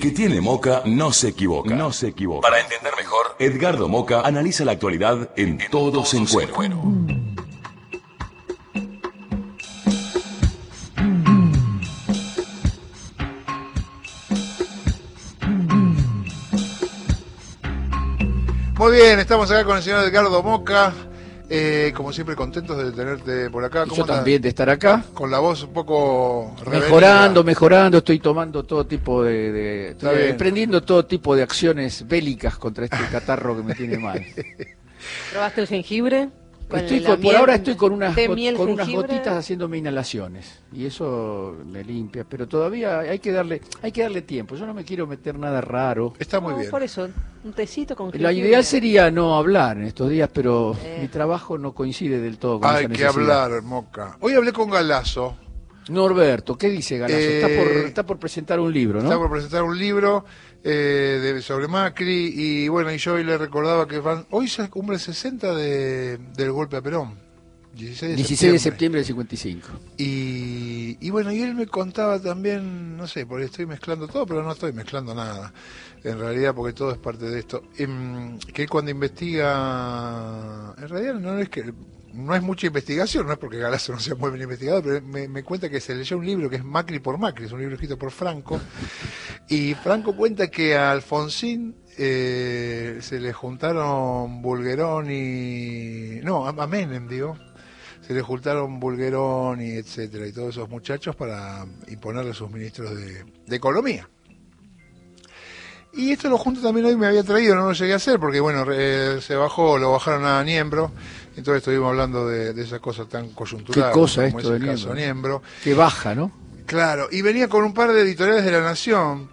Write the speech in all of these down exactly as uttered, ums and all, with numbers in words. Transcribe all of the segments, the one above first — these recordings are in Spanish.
que tiene Moca no se equivoca. No se equivoca. Para entender mejor, Edgardo Moca analiza la actualidad en, en Todos en Cuero. Muy bien, estamos acá con el señor Edgardo Moca. Eh, como siempre, contentos de tenerte por acá. Yo también de estar acá. Con la voz un poco revenida. Mejorando, mejorando, estoy tomando todo tipo de... de estoy emprendiendo todo tipo de acciones bélicas contra este catarro que me tiene mal. ¿Probaste el jengibre? Estoy con, por ahora estoy con unas, con unas gotitas haciéndome inhalaciones y eso me limpia, pero todavía hay que darle hay que darle tiempo. Yo no me quiero meter nada raro. Está muy no, bien. Por eso, un tecito con jengibre. La ideal sería no hablar en estos días, pero eh. mi trabajo no coincide del todo con hay esa que hablar, Moca. Hoy hablé con Galazo. Norberto, ¿qué dice Galazo? Eh, está, por, está por presentar un libro, ¿no? Está por presentar un libro eh, de, sobre Macri y bueno, y yo hoy le recordaba que van, hoy se cumple sesenta de, del golpe a Perón. dieciséis de septiembre del cincuenta y cinco. Y, y bueno, y él me contaba también, no sé, porque estoy mezclando todo, pero no estoy mezclando nada, en realidad, porque todo es parte de esto. Eh, que él cuando investiga, en realidad no es que... No es mucha investigación, no es porque Galazo no sea muy buen investigador, pero me, me cuenta que se leyó un libro que es Macri por Macri, es un libro escrito por Franco, y Franco cuenta que a Alfonsín eh, se le juntaron Bulgerón y... No, a Menem, digo, se le juntaron Bulgerón y etcétera, y todos esos muchachos para imponerle a sus ministros de, de Economía. Y esto lo junto también hoy me había traído, no lo llegué a hacer, porque bueno, eh, se bajó, lo bajaron a Niembro, entonces estuvimos hablando de, de esas cosas tan coyunturales. ¿Qué cosa como esto es el de caso Niembro? Que baja, ¿no? Claro, y venía con un par de editoriales de La Nación,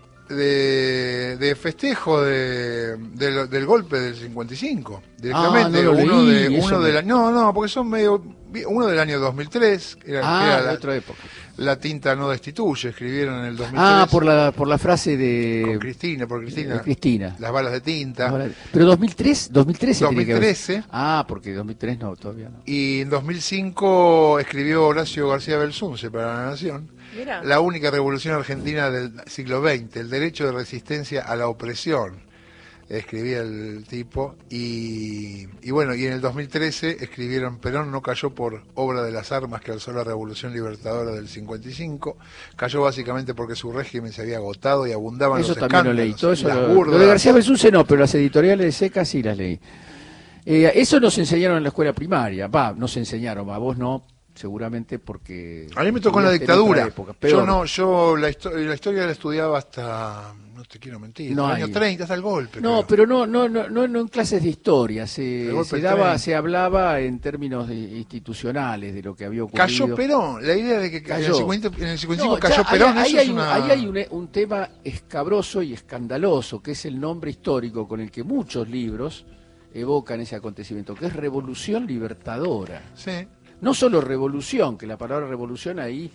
de, de festejo de, de, del golpe del cincuenta y cinco, directamente. Ah, no lo uno leí, de, uno me... de la, no, no, porque son medio, uno del año dos mil tres, era, ah, era de la, otra época. La tinta no destituye, escribieron en el dos mil tres. Ah, por la por la frase de... Con Cristina, por Cristina. De Cristina. Las balas de tinta. Balas... Pero dos mil tres, dos mil trece. dos mil trece. Ah, porque dos mil tres no, todavía no. Y en dos mil cinco escribió Horacio García Belsunce para La Nación. Mirá. La única revolución argentina del siglo veinte, el derecho de resistencia a la opresión. Escribía el tipo y, y bueno, y en el dos mil trece escribieron Perón no cayó por obra de las armas que alzó la revolución libertadora del cincuenta y cinco, cayó básicamente porque su régimen se había agotado y abundaban eso los también escándalos. Lo leí, todo eso las lo, burdas. Lo de García Belsunce no, pero las editoriales de Seca sí las leí. Eh, eso nos enseñaron en la escuela primaria, va, nos enseñaron, a vos no, seguramente porque... A mí me tocó en la dictadura, época, yo no, yo la, histo la historia la estudiaba hasta... No te quiero mentir, no en el hay... año treinta hasta el golpe. No, creo. pero no, no, no, no, no en clases de historia, se, se daba, se hablaba en términos de, institucionales de lo que había ocurrido. Cayó Perón, la idea de que cayó. En, el cincuenta, en el cincuenta y cinco no, cayó ya, Perón, ahí, eso ahí es hay, una... Ahí hay un, un tema escabroso y escandaloso, que es el nombre histórico con el que muchos libros evocan ese acontecimiento, que es Revolución Libertadora. Sí. No solo revolución, que la palabra revolución ahí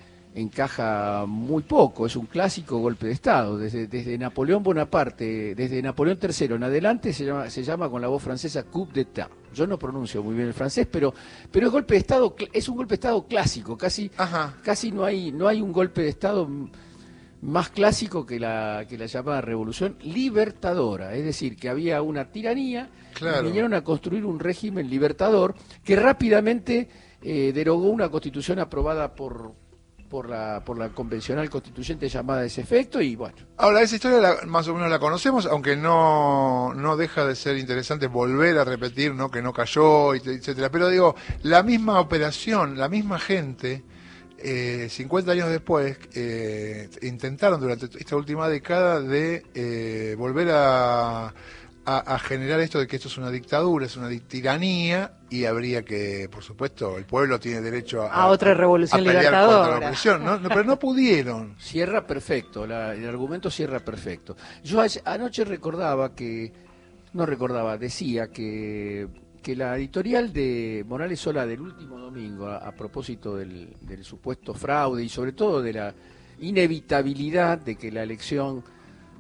encaja muy poco, es un clásico golpe de Estado. Desde, desde Napoleón Bonaparte, desde Napoleón tercero en adelante se llama, se llama con la voz francesa coup d'état. Yo no pronuncio muy bien el francés, pero, pero es golpe de Estado, es un golpe de Estado clásico, casi, casi no hay, no hay un golpe de Estado más clásico que la, que la llamada revolución libertadora, es decir, que había una tiranía. Claro. Y vinieron a construir un régimen libertador que rápidamente eh, derogó una constitución aprobada por, por, la, por la convencional constituyente llamada a ese efecto y bueno. Ahora, esa historia la, más o menos la conocemos, aunque no, no deja de ser interesante volver a repetir, ¿no? Que no cayó, etcétera. Pero digo, la misma operación, la misma gente... Eh, cincuenta años después eh, intentaron durante esta última década de eh, volver a, a, a generar esto de que esto es una dictadura, es una tiranía y habría que, por supuesto, el pueblo tiene derecho a, a otra revolución a pelear libertadora contra la opresión, ¿no? No, pero no pudieron. Cierra perfecto, la, el argumento cierra perfecto. Yo anoche recordaba que, no recordaba, decía que que la editorial de Morales Sola del último domingo, a, a propósito del, del supuesto fraude y sobre todo de la inevitabilidad de que la elección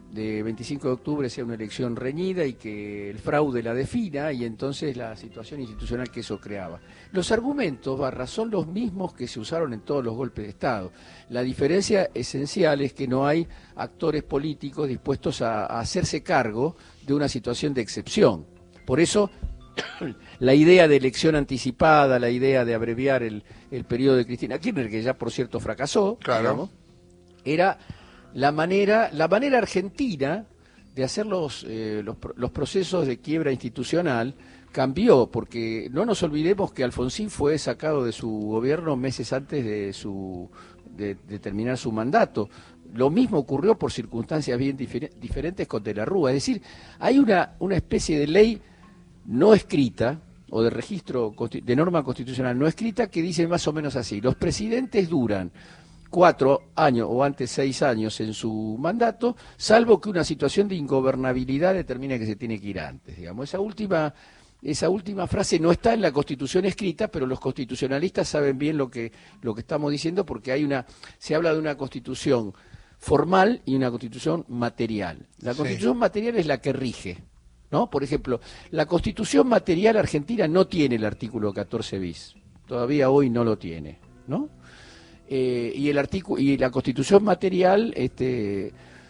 de veinticinco de octubre sea una elección reñida y que el fraude la defina, y entonces la situación institucional que eso creaba. Los argumentos, Barra, son los mismos que se usaron en todos los golpes de Estado. La diferencia esencial es que no hay actores políticos dispuestos a, a hacerse cargo de una situación de excepción. Por eso la idea de elección anticipada, la idea de abreviar el, el periodo de Cristina Kirchner, que ya por cierto fracasó, claro, digamos, era la manera, la manera argentina de hacer los, eh, los, los procesos de quiebra institucional cambió, porque no nos olvidemos que Alfonsín fue sacado de su gobierno meses antes de, su, de, de terminar su mandato. Lo mismo ocurrió por circunstancias bien difer diferentes con De la Rúa. Es decir, hay una, una especie de ley no escrita, o de registro de norma constitucional no escrita, que dice más o menos así: los presidentes duran cuatro años o antes seis años en su mandato, salvo que una situación de ingobernabilidad determine que se tiene que ir antes. Digamos, esa última, esa última frase no está en la Constitución escrita, pero los constitucionalistas saben bien lo que, lo que estamos diciendo, porque hay una, se habla de una Constitución formal y una Constitución material. La Constitución sí. material es la que rige, ¿no? Por ejemplo, la Constitución material argentina no tiene el artículo catorce bis, todavía hoy no lo tiene, ¿no? Eh, y el artículo y la Constitución material este,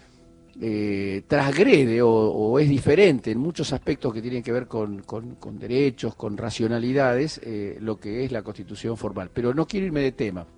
eh, transgrede o, o es diferente en muchos aspectos que tienen que ver con, con, con derechos, con racionalidades, eh, lo que es la Constitución formal. Pero no quiero irme de tema.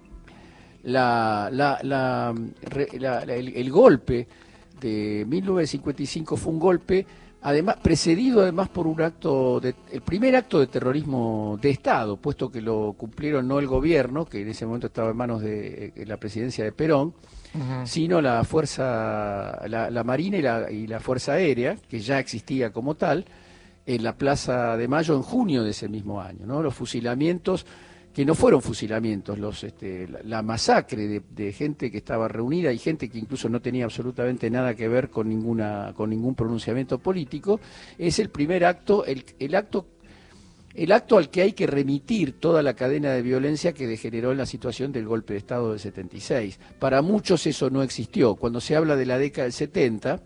La, la, la, la, la, el, el golpe de mil novecientos cincuenta y cinco fue un golpe además precedido además por un acto de, el primer acto de terrorismo de Estado, puesto que lo cumplieron no el gobierno, que en ese momento estaba en manos de, de la presidencia de Perón, uh-huh. sino la fuerza, la, la Marina y la, y la Fuerza Aérea, que ya existía como tal, en la Plaza de Mayo en junio de ese mismo año, ¿no? Los fusilamientos, que no fueron fusilamientos, los, este, la, la masacre de, de gente que estaba reunida y gente que incluso no tenía absolutamente nada que ver con ninguna, con ningún pronunciamiento político, es el primer acto, el, el acto, el acto al que hay que remitir toda la cadena de violencia que degeneró en la situación del golpe de Estado del setenta y seis. Para muchos eso no existió. Cuando se habla de la década del setenta,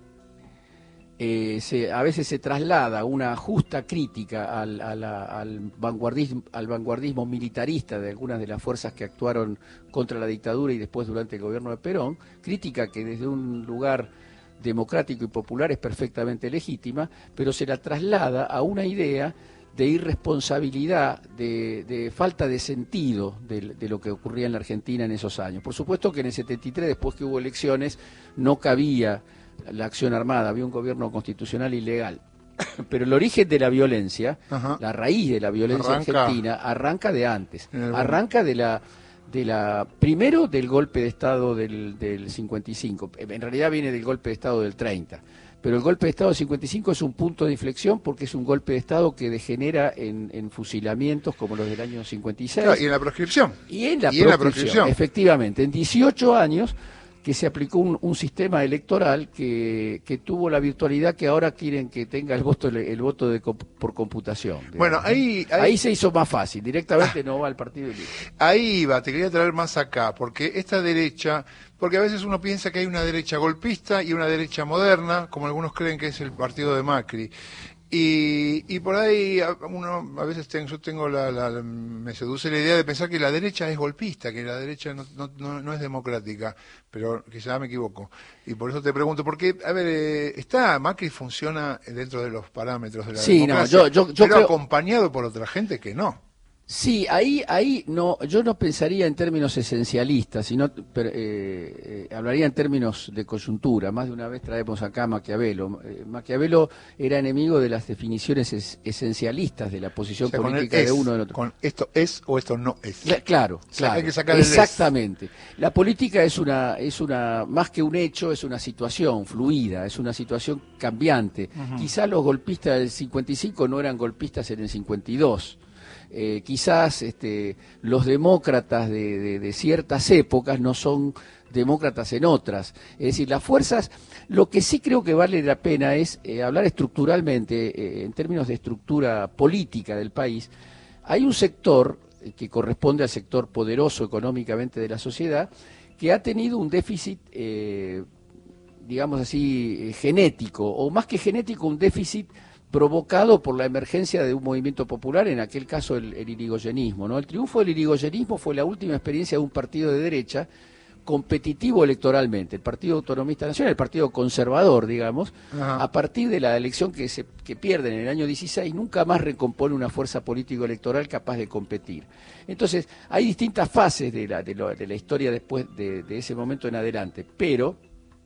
Eh, se, a veces se traslada una justa crítica al, a la, al, vanguardismo, al vanguardismo militarista de algunas de las fuerzas que actuaron contra la dictadura y después durante el gobierno de Perón, crítica que desde un lugar democrático y popular es perfectamente legítima, pero se la traslada a una idea de irresponsabilidad, de, de falta de sentido de, de lo que ocurría en la Argentina en esos años. Por supuesto que en el setenta y tres, después que hubo elecciones, no cabía la acción armada, había un gobierno constitucional ilegal. Pero el origen de la violencia, Ajá. la raíz de la violencia arranca. argentina, arranca de antes, arranca de la, de la, primero del golpe de Estado del, del cincuenta y cinco, en realidad viene del golpe de Estado del treinta, pero el golpe de Estado del cincuenta y cinco es un punto de inflexión porque es un golpe de Estado que degenera en, en fusilamientos como los del año cincuenta y seis. Claro, y en la proscripción. Y en la, y proscripción, en la proscripción, efectivamente, en dieciocho años que se aplicó un, un sistema electoral que, que tuvo la virtualidad que ahora quieren que tenga el voto el voto de, por computación. Digamos. Bueno, ahí, ahí ahí se hizo más fácil, directamente no va al partido. Ahí va, te quería traer más acá, porque esta derecha, porque a veces uno piensa que hay una derecha golpista y una derecha moderna, como algunos creen que es el partido de Macri. Y, y por ahí uno a veces tengo, yo tengo la, la, me seduce la idea de pensar que la derecha es golpista, que la derecha no, no, no, no es democrática, pero quizás me equivoco. Y por eso te pregunto, porque, a ver, eh, está, Macri funciona dentro de los parámetros de la sí, democracia, no, yo, yo, yo pero creo... acompañado por otra gente que no. Sí, ahí, ahí no, yo no pensaría en términos esencialistas, sino pero, eh, eh, hablaría en términos de coyuntura. Más de una vez traemos acá a Maquiavelo. Eh, Maquiavelo era enemigo de las definiciones es, esencialistas de la posición o sea, política es, de uno del otro. Con esto es o esto no es. La, claro, o sea, claro. Hay que sacar exactamente. El la política es una, es una, más que un hecho, es una situación fluida, es una situación cambiante. Uh-huh. Quizás los golpistas del cincuenta y cinco no eran golpistas en el cincuenta y dos. Eh, quizás este, los demócratas de, de, de ciertas épocas no son demócratas en otras. Es decir, las fuerzas, lo que sí creo que vale la pena es eh, hablar estructuralmente, eh, en términos de estructura política del país. Hay un sector eh, que corresponde al sector poderoso económicamente de la sociedad, que ha tenido un déficit eh, digamos así, genético, o más que genético, un déficit provocado por la emergencia de un movimiento popular, en aquel caso el, el irigoyenismo, ¿no? El triunfo del irigoyenismo fue la última experiencia de un partido de derecha competitivo electoralmente, el Partido Autonomista Nacional, el Partido Conservador, digamos. Ajá. A partir de la elección que se que pierden en el año dieciséis, nunca más recompone una fuerza político-electoral capaz de competir. Entonces, hay distintas fases de la, de lo, de la historia después de, de ese momento en adelante, pero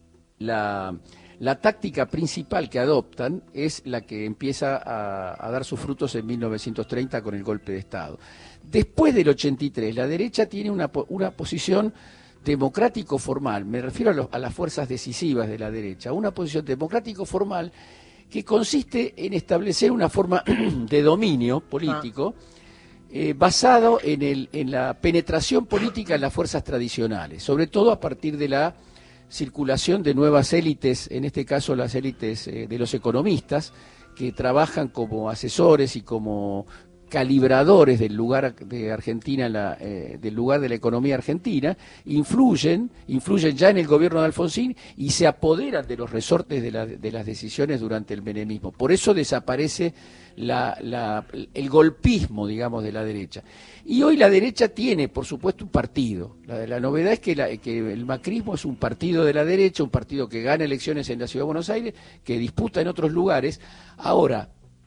la, la táctica principal que adoptan es la que empieza a, a dar sus frutos en mil novecientos treinta con el golpe de Estado. Después del ochenta y tres, la derecha tiene una, una posición democrático formal, me refiero a, lo, a las fuerzas decisivas de la derecha, una posición democrático formal que consiste en establecer una forma de dominio político ah. eh, basado en, el, en la penetración política en las fuerzas tradicionales, sobre todo a partir de la circulación de nuevas élites, en este caso las élites eh, de los economistas, que trabajan como asesores y como calibradores del lugar de Argentina, la, eh, del lugar de la economía argentina, influyen, influyen ya en el gobierno de Alfonsín y se apoderan de los resortes de, la, de las decisiones durante el menemismo. Por eso desaparece la, la, el golpismo, digamos, de la derecha. Y hoy la derecha tiene, por supuesto, un partido. La, la novedad es que, la, que el macrismo es un partido de la derecha, un partido que gana elecciones en la Ciudad de Buenos Aires, que disputa en otros lugares. Ahora,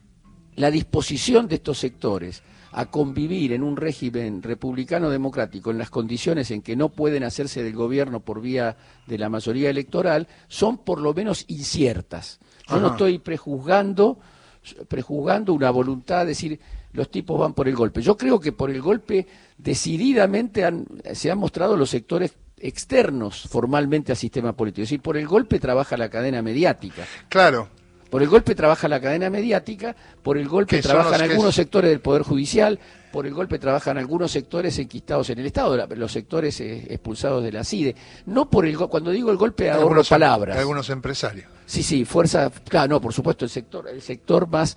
la disposición de estos sectores a convivir en un régimen republicano democrático en las condiciones en que no pueden hacerse del gobierno por vía de la mayoría electoral son por lo menos inciertas. Yo Ajá. no estoy prejuzgando, prejuzgando una voluntad de decir los tipos van por el golpe. Yo creo que por el golpe decididamente han, se han mostrado los sectores externos formalmente al sistema político. Es decir, por el golpe trabaja la cadena mediática. Claro. Por el golpe trabaja la cadena mediática, por el golpe trabajan algunos es... sectores del Poder Judicial, por el golpe trabajan algunos sectores enquistados en el Estado, los sectores eh, expulsados de la CIDE. No por el cuando digo el golpe ahorro algunos, palabras. Algunos empresarios. Sí, sí, fuerza, claro, no, por supuesto el sector, el sector más,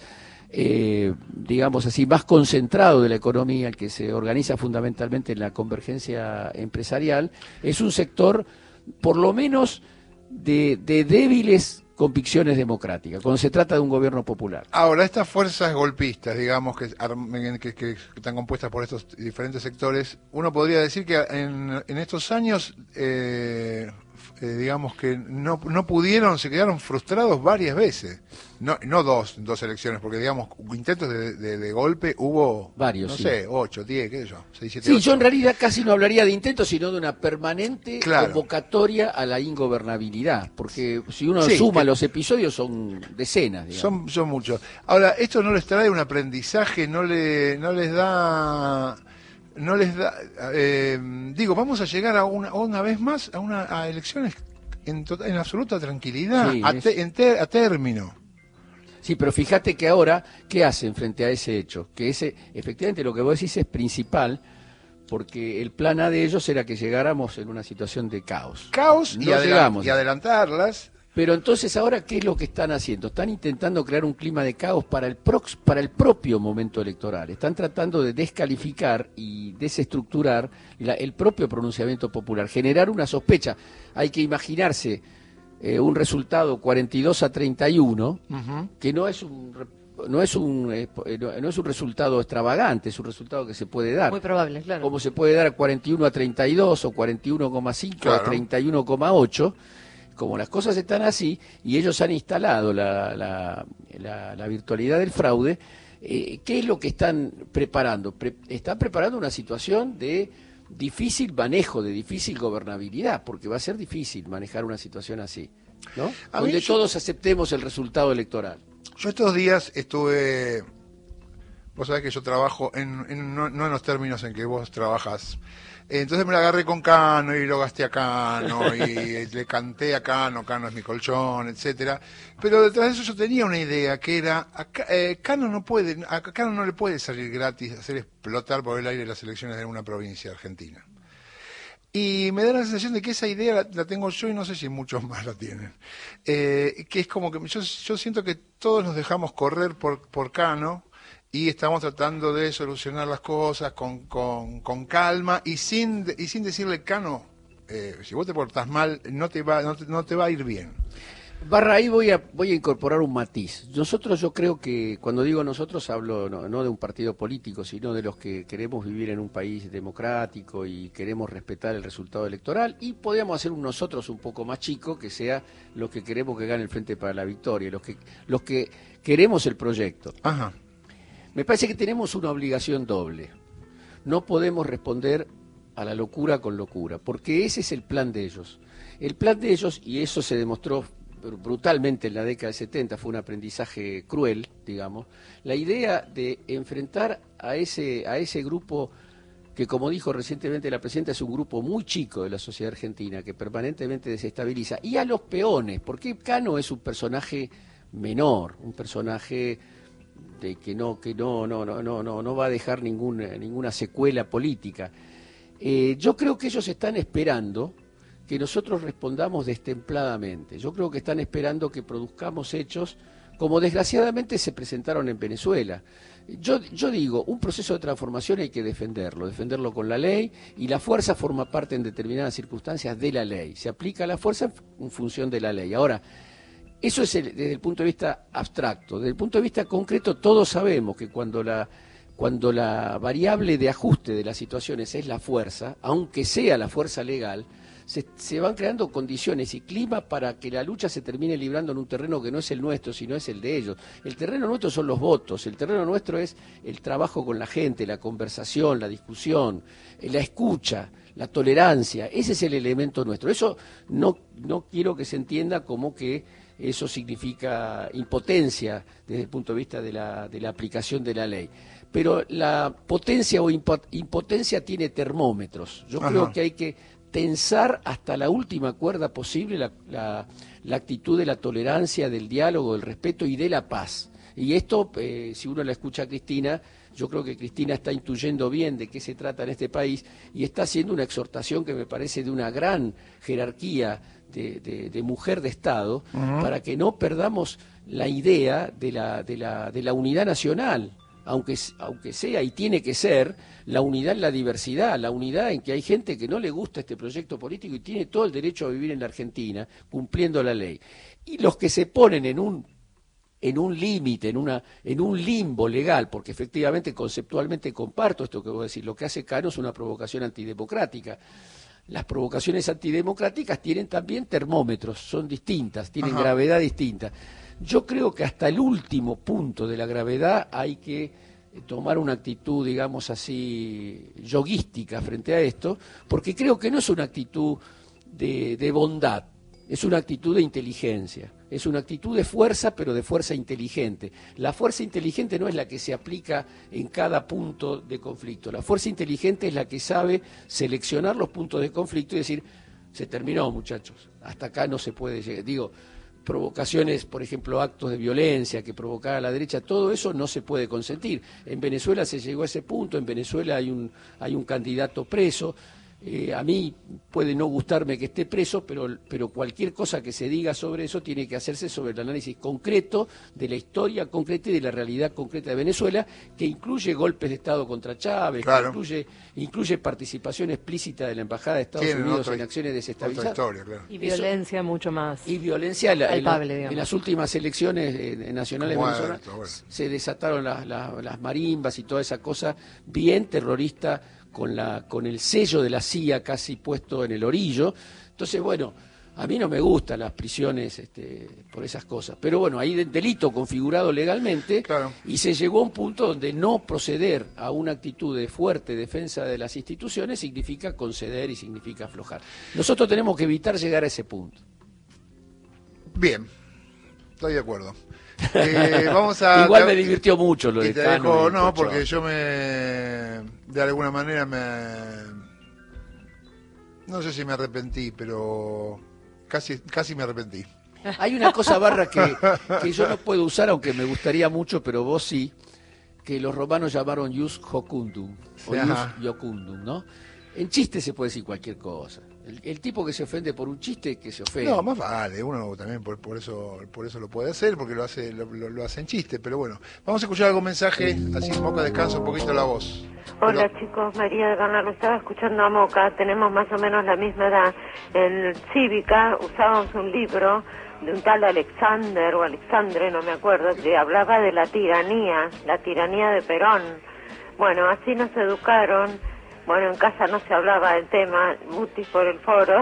eh, digamos así, más concentrado de la economía, el que se organiza fundamentalmente en la convergencia empresarial, es un sector, por lo menos, de, de débiles convicciones democráticas, cuando se trata de un gobierno popular. Ahora, estas fuerzas golpistas, digamos, que, que, que están compuestas por estos diferentes sectores, uno podría decir que en, en estos años, eh, eh, digamos que no, no pudieron, se quedaron frustrados varias veces. No, no dos, dos elecciones, porque digamos, intentos de, de, de golpe hubo, varios, no sí. sé, ocho, diez, qué sé yo, seis, siete, Sí, ocho. Yo en realidad casi no hablaría de intentos, sino de una permanente claro. convocatoria a la ingobernabilidad, porque si uno sí, suma que... los episodios son decenas, digamos. Son, son muchos. Ahora, esto no les trae un aprendizaje, no, le, no les da... no les da eh, digo, vamos a llegar a una, una vez más a una a elecciones en, total, en absoluta tranquilidad, sí, a, te, es... en te, a término. Sí, pero fíjate que ahora, ¿qué hacen frente a ese hecho? Que ese, efectivamente, lo que vos decís es principal, porque el plan A de ellos era que llegáramos en una situación de caos. Caos no y, adela y adelantarlas. Pero entonces ahora, ¿qué es lo que están haciendo? Están intentando crear un clima de caos para el, prox, para el propio momento electoral. Están tratando de descalificar y desestructurar la, el propio pronunciamiento popular, generar una sospecha. Hay que imaginarse eh, un resultado cuarenta y dos a treinta y uno, uh-huh. que no es un... No es un eh, no es un resultado extravagante, es un resultado que se puede dar. Muy probable, claro. Como se puede dar a cuarenta y uno a treinta y dos o cuarenta y uno coma cinco claro. a treinta y uno coma ocho. Como las cosas están así y ellos han instalado la, la, la, la virtualidad del fraude, eh, ¿qué es lo que están preparando? Pre están preparando una situación de difícil manejo, de difícil gobernabilidad, porque va a ser difícil manejar una situación así, ¿no? A Donde yo... todos aceptemos el resultado electoral. Yo estos días estuve, vos sabés que yo trabajo en, en no, no en los términos en que vos trabajás. Entonces me la agarré con Cano y lo gasté a Cano y le canté a Cano, Cano es mi colchón, etcétera. Pero detrás de eso yo tenía una idea que era, a, eh, Cano no puede, a Cano no le puede salir gratis hacer explotar por el aire las elecciones de una provincia argentina. Y me da la sensación de que esa idea la, la tengo yo y no sé si muchos más la tienen. Eh, que es como que yo, yo siento que todos nos dejamos correr por, por Cano y estamos tratando de solucionar las cosas con, con, con calma y sin, y sin decirle, Cano, eh, si vos te portás mal, no te va, no te, no te va a ir bien. Barra, ahí voy a, voy a incorporar un matiz. Nosotros, yo creo que, cuando digo nosotros, hablo no, no de un partido político, sino de los que queremos vivir en un país democrático y queremos respetar el resultado electoral, y podríamos hacer un nosotros un poco más chico, que sea los que queremos que gane el Frente para la Victoria, los que, los que queremos el proyecto. Ajá. Me parece que tenemos una obligación doble. No podemos responder a la locura con locura, porque ese es el plan de ellos. El plan de ellos, y eso se demostró brutalmente en la década del setenta, fue un aprendizaje cruel, digamos, la idea de enfrentar a ese, a ese grupo que, como dijo recientemente la presidenta, es un grupo muy chico de la sociedad argentina, que permanentemente desestabiliza, y a los peones, porque Cano es un personaje menor, un personaje de que no, que no, no, no, no, no, no va a dejar ninguna, ninguna secuela política. Eh, yo creo que ellos están esperando que nosotros respondamos destempladamente. Yo creo que están esperando que produzcamos hechos como desgraciadamente se presentaron en Venezuela. Yo, yo digo, un proceso de transformación hay que defenderlo, defenderlo con la ley, y la fuerza forma parte en determinadas circunstancias de la ley. Se aplica la fuerza en función de la ley. Ahora, eso es el, desde el punto de vista abstracto. Desde el punto de vista concreto, todos sabemos que cuando la, cuando la variable de ajuste de las situaciones es la fuerza, aunque sea la fuerza legal, Se, se van creando condiciones y clima para que la lucha se termine librando en un terreno que no es el nuestro, sino es el de ellos. El terreno nuestro son los votos, el terreno nuestro es el trabajo con la gente, la conversación, la discusión, la escucha, la tolerancia. Ese es el elemento nuestro. Eso no, no quiero que se entienda como que eso significa impotencia desde el punto de vista de la, de la aplicación de la ley. Pero la potencia o impotencia tiene termómetros. Yo Ajá. creo que hay que tensar hasta la última cuerda posible la, la, la actitud de la tolerancia, del diálogo, del respeto y de la paz. Y esto, eh, si uno la escucha a Cristina, yo creo que Cristina está intuyendo bien de qué se trata en este país y está haciendo una exhortación que me parece de una gran jerarquía de, de, de mujer de Estado, uh-huh. para que no perdamos la idea de la, de la, de la unidad nacional. Aunque, aunque sea y tiene que ser la unidad en la diversidad, la unidad en que hay gente que no le gusta este proyecto político y tiene todo el derecho a vivir en la Argentina cumpliendo la ley. Y los que se ponen en un en un límite, en una en un limbo legal, porque efectivamente conceptualmente comparto esto que voy a decir, lo que hace Cano es una provocación antidemocrática. Las provocaciones antidemocráticas tienen también termómetros, son distintas, tienen Ajá. gravedad distinta. Yo creo que hasta el último punto de la gravedad hay que tomar una actitud, digamos así, yoguística frente a esto, porque creo que no es una actitud de, de bondad, es una actitud de inteligencia, es una actitud de fuerza, pero de fuerza inteligente. La fuerza inteligente no es la que se aplica en cada punto de conflicto, la fuerza inteligente es la que sabe seleccionar los puntos de conflicto y decir, se terminó, muchachos, hasta acá no se puede llegar. Digo, provocaciones, por ejemplo, actos de violencia que provocara a la derecha, todo eso no se puede consentir. En Venezuela se llegó a ese punto, en Venezuela hay un, hay un candidato preso. Eh, a mí puede no gustarme que esté preso, pero, pero cualquier cosa que se diga sobre eso tiene que hacerse sobre el análisis concreto de la historia concreta y de la realidad concreta de Venezuela, que incluye golpes de Estado contra Chávez, claro. que incluye, incluye participación explícita de la Embajada de Estados Tienen Unidos otra, en acciones desestabilizadas. Historia, claro. Y violencia eso, mucho más. Y violencia la, palpable, en, la, digamos. en las últimas elecciones eh, nacionales bueno, venezolanas bueno. se desataron la, la, las marimbas y toda esa cosa bien terrorista, con la con el sello de la C I A casi puesto en el orillo. Entonces, bueno, a mí no me gustan las prisiones este, por esas cosas, pero bueno, hay delito configurado legalmente, claro. Y se llegó a un punto donde no proceder a una actitud de fuerte defensa de las instituciones significa conceder y significa aflojar. Nosotros tenemos que evitar llegar a ese punto. Bien, estoy de acuerdo. Eh, vamos a, Igual me divirtió mucho lo de te Cano dejo, y no, Pochón. porque yo me, de alguna manera me, no sé si me arrepentí, pero casi, casi me arrepentí. Hay una cosa, Barra, que, que yo no puedo usar, aunque me gustaría mucho, pero vos sí, que los romanos llamaron ius jocundum, o Ajá. ius iocundum, ¿no? En chiste se puede decir cualquier cosa. El, el tipo que se ofende por un chiste, que se ofende. No, más vale, uno también por, por eso por eso lo puede hacer, porque lo hace lo, lo, lo hace en chiste, pero bueno. Vamos a escuchar algún mensaje, así Moca descansa un poquito la voz. Hola pero... chicos, María de Bernardo, estaba escuchando a Moca, tenemos más o menos la misma edad. En Cívica usábamos un libro de un tal Alexander o Alexandre, no me acuerdo, que hablaba de la tiranía, la tiranía de Perón. Bueno, así nos educaron. Bueno, en casa no se hablaba del tema, mutis por el foro,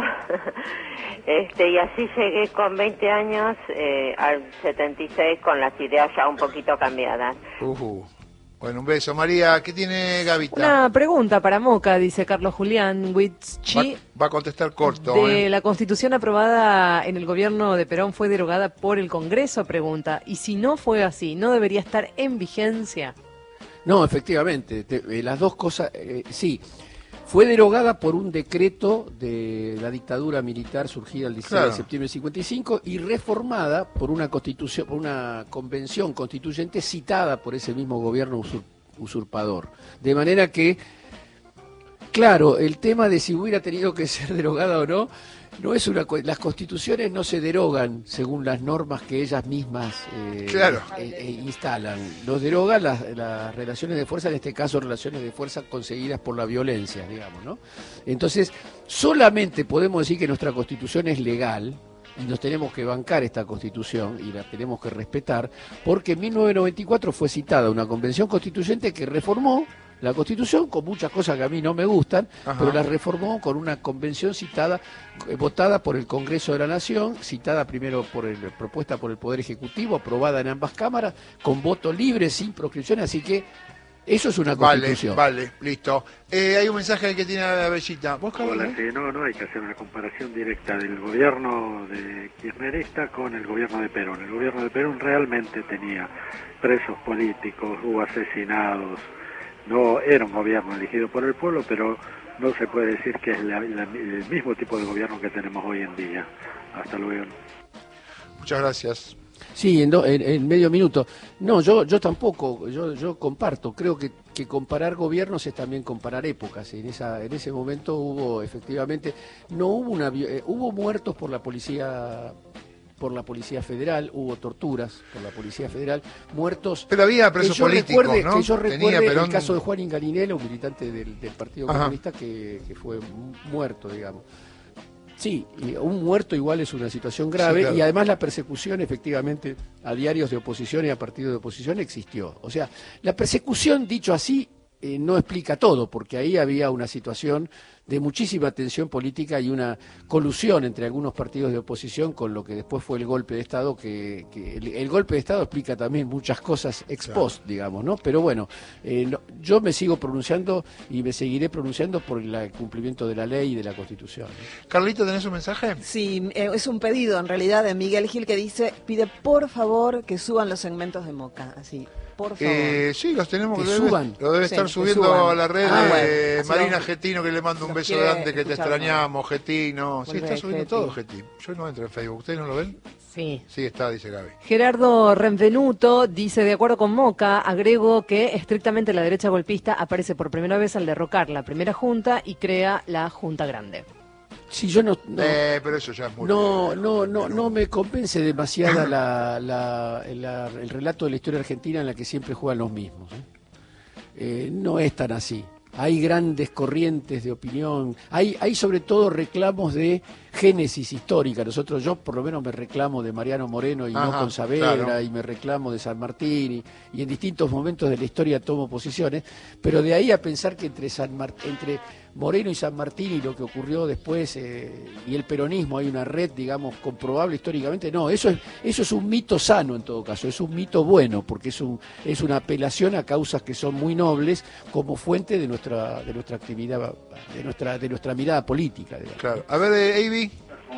este, y así llegué con veinte años eh, al setenta y seis con las ideas ya un poquito cambiadas. Uh-huh. Bueno, un beso. María, ¿qué tiene Gavita? Una pregunta para Moca, dice Carlos Julián Witzchi. Va, va a contestar corto. De ¿eh? la Constitución aprobada en el gobierno de Perón fue derogada por el Congreso, pregunta. Y si no fue así, ¿no debería estar en vigencia? No, efectivamente, te, eh, las dos cosas, eh, sí, fue derogada por un decreto de la dictadura militar surgida el dieciséis Claro. de septiembre del cincuenta y cinco y reformada por una constitución, por una convención constituyente citada por ese mismo gobierno usur, usurpador. De manera que, claro, el tema de si hubiera tenido que ser derogada o no, no es una las constituciones no se derogan según las normas que ellas mismas eh, Claro. eh, eh, instalan. Los derogan las, las relaciones de fuerza, en este caso relaciones de fuerza conseguidas por la violencia, digamos, ¿no? Entonces, solamente podemos decir que nuestra constitución es legal y nos tenemos que bancar esta constitución y la tenemos que respetar, porque en mil novecientos noventa y cuatro fue citada una convención constituyente que reformó la Constitución con muchas cosas que a mí no me gustan, Ajá. pero la reformó con una convención citada, eh, votada por el Congreso de la Nación, citada primero por el, propuesta por el Poder Ejecutivo, aprobada en ambas cámaras, con voto libre, sin proscripción, así que eso es una Vale, constitución. vale, listo. Eh, hay un mensaje ahí que tiene la Bellita. ¿Vos, Carlos? Hola, sí, no, no hay que hacer una comparación directa del gobierno de kirchnerista con el gobierno de Perón. El gobierno de Perón realmente tenía presos políticos, hubo asesinados. No era un gobierno elegido por el pueblo, pero no se puede decir que es la, la, el mismo tipo de gobierno que tenemos hoy en día. Hasta luego. Muchas gracias. Sí, en, do, en, en medio minuto. No, yo yo tampoco, yo yo comparto. Creo que, que comparar gobiernos es también comparar épocas. En esa en ese momento hubo, efectivamente, no hubo una eh, hubo muertos por la policía por la Policía Federal, hubo torturas por la Policía Federal, muertos... Pero había presos políticos, recuerde, ¿no? Que yo Tenía recuerde Perón... el caso de Juan Ingarinelo, un militante del, del Partido Ajá. Comunista que, que fue muerto, digamos. Sí, y un muerto igual es una situación grave, sí, claro. Y además la persecución efectivamente a diarios de oposición y a partidos de oposición existió. O sea, la persecución, dicho así, eh, no explica todo, porque ahí había una situación de muchísima tensión política y una colusión entre algunos partidos de oposición con lo que después fue el golpe de Estado, que, que el, el golpe de Estado explica también muchas cosas ex post, claro. digamos, ¿no? Pero bueno, eh, no, yo me sigo pronunciando y me seguiré pronunciando por el cumplimiento de la ley y de la Constitución, ¿no? Carlito, ¿tenés un mensaje? Sí, eh, es un pedido en realidad de Miguel Gil que dice, pide por favor que suban los segmentos de Moca, así. Por favor. Eh, sí, los tenemos que que suban. Debe, lo debe sí, estar subiendo suban. a la red ah, de bueno, Marina lo, Getino, que le mando un beso quiere grande, que te escuchar, extrañamos, ¿no? Getino. Sí, Volvé, está subiendo Geti. todo, Geti. Yo no entro en Facebook. ¿Ustedes no lo ven? Sí. Sí, está, dice Gaby. Gerardo Renvenuto dice, de acuerdo con Moca, agrego que estrictamente la derecha golpista aparece por primera vez al derrocar la primera junta y crea la Junta Grande. Sí, yo no, no eh, pero eso ya es muy no, bien, no, no, no me convence demasiado la, la, la, el relato de la historia argentina en la que siempre juegan los mismos, ¿eh? Eh, no es tan así. Hay grandes corrientes de opinión, hay, hay sobre todo reclamos de génesis histórica. Nosotros, yo por lo menos me reclamo de Mariano Moreno y Ajá, no con Saavedra, claro. y me reclamo de San Martín, y, y en distintos momentos de la historia tomo posiciones, pero de ahí a pensar que entre San Mart- entre Moreno y San Martín y lo que ocurrió después eh, y el peronismo hay una red, digamos, comprobable históricamente, no, eso es eso es un mito sano en todo caso, es un mito bueno, porque es un es una apelación a causas que son muy nobles como fuente de nuestra de nuestra actividad, de nuestra de nuestra mirada política, digamos. Claro. A ver, eh, Avi.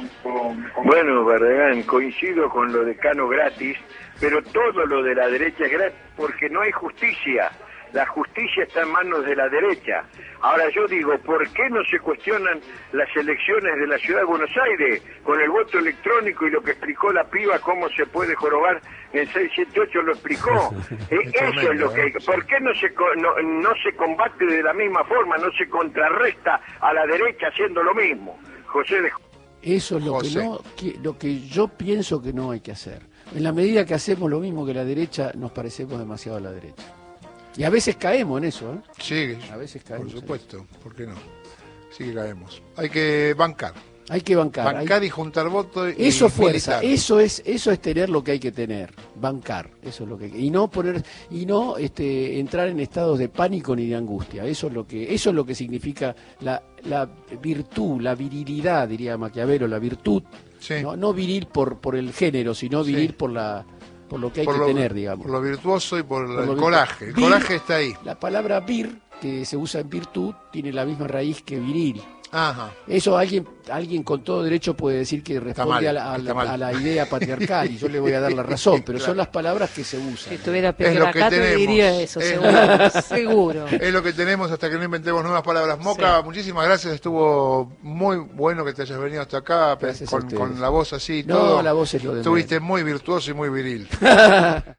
Bueno, Barragán, coincido con lo de Cano gratis, pero todo lo de la derecha es gratis porque no hay justicia. La justicia está en manos de la derecha. Ahora yo digo, ¿por qué no se cuestionan las elecciones de la Ciudad de Buenos Aires con el voto electrónico y lo que explicó la piba, cómo se puede jorobar en seis siete ocho lo explicó? Eh, eso es lo que hay. ¿Por qué no se, no, no se combate de la misma forma, no se contrarresta a la derecha haciendo lo mismo? José de... Eso es lo que, José. no, que, lo que yo pienso que no hay que hacer. En la medida que hacemos lo mismo que la derecha, nos parecemos demasiado a la derecha. Y a veces caemos en eso, ¿eh? Sí, A veces por caemos. en supuesto, ¿por qué no? Sí que caemos. Hay que bancar. eso. Hay que bancar. Bancar hay- y juntar votos. y Eso es fuerza, militar. eso es, eso es tener lo que hay que tener, bancar, eso es lo que hay que- y no poner, y no este, entrar en estados de pánico ni de angustia, eso es lo que, eso es lo que significa la, la virtud, la virilidad, diría Maquiavelo, la virtud, Sí. no, no viril por, por el género, sino viril Sí. por la, por lo que hay Por que lo- tener, digamos. Por lo virtuoso y por, Por el lo virtu- coraje. El Vir- coraje está ahí. La palabra vir, que se usa en virtud, tiene la misma raíz que viril. Ajá. Eso alguien alguien con todo derecho puede decir que responde mal, a, la, a está la- mal. a la idea patriarcal y yo le voy a dar la razón, pero Claro. son las palabras que se usan. Si estuviera Es Pepe lo que acá te tenemos. diría eso, Es- seguro. seguro. Es lo que tenemos hasta que no inventemos nuevas palabras. Moca, Sí. muchísimas gracias. Estuvo muy bueno que te hayas venido hasta acá Gracias a con, ustedes. con la voz así y No, todo. la voz es lo de Estuviste muy virtuoso y muy viril.